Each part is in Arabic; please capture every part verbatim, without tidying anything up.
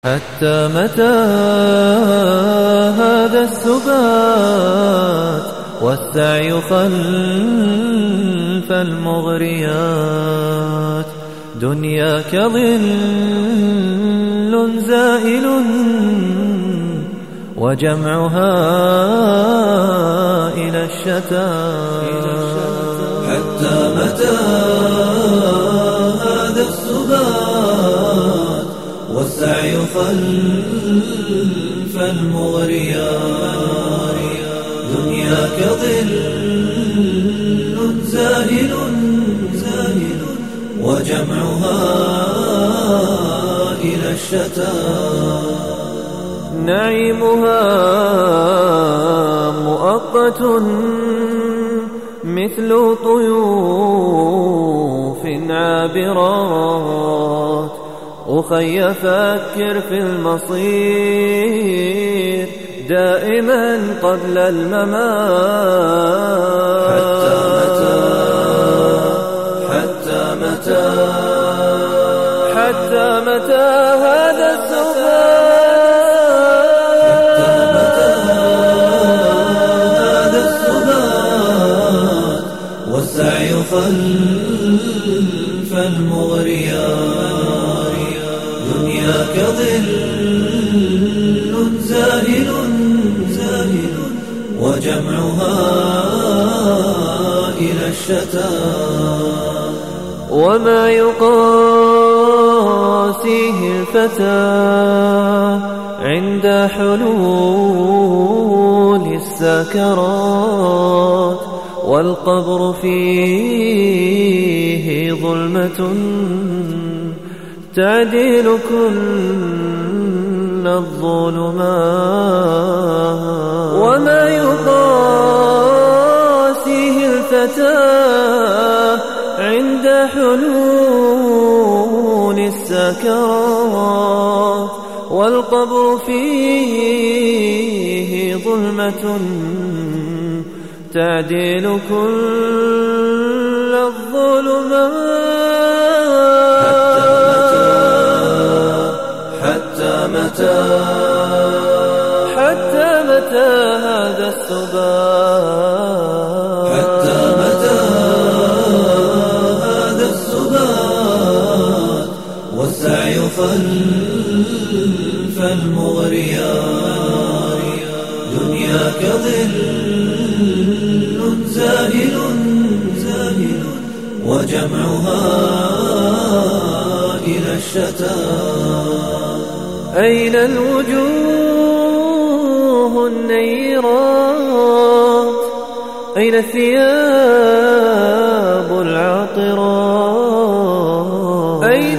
حتى متى هذا السبات والسعي خلف المغريات؟ دنياك ظل زائل وجمعها إلى الشتات. حتى متى هذا السبات والسعي خلف المغريات؟ دنياك ظل زائل وجمعها إلى الشتات. نعيمها مؤقت مثل طيوف عابرات. أخي فكر في المصير دائما قبل الممات. حتى متى حتى متى هذا السبات والسعي خلف المغريات؟ دنياك ظل زائل وجمعها إلى الشتات. وما يقاسيه الفتى عند حلول السكرات، والقبر فيه ظلمة تعديل كل الظلمات. وما يقاسيه الفتى عند حلول السكرات، والقبر فيه ظلمة تعديل كل الظلمات. حتى متى حتى متى هذا السبات؟ حتى متى هذا السبات والسعي خلف المغريات؟ دنياك ظل زائل وجمعها إلى الشتات. أين الوجوه النيرات؟ أين الثياب العاطرات؟ أين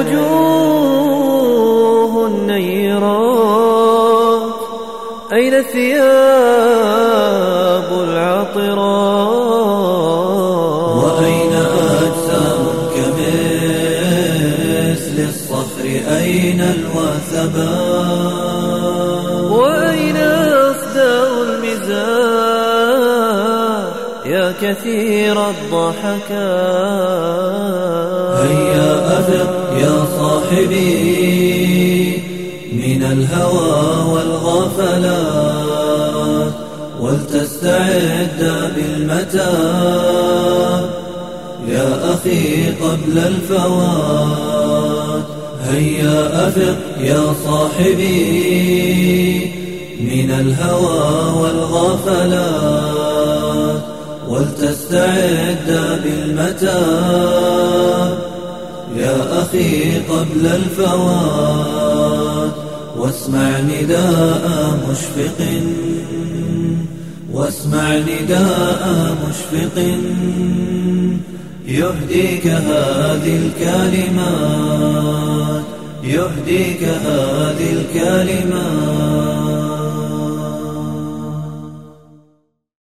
الوجوه النيرات؟ أين الثياب العاطرات؟ وأين أجسام كمثل الصخر؟ أين الوثبات؟ وأين أصداء المزاح يا كثير الضحكات؟ هيا أفق يا صاحبي من الهوى والغفلات، ولتستعد بالمتاب يا أخي قبل الفوات. هيا أفق يا صاحبي من الهوى والغفلات، ولتستعد بالمتاب يا أخي قبل الفوات. واسمع نداء مشفق واسمع نداء مشفق يهديك هذه الكلمات يهديك هذه الكلمات.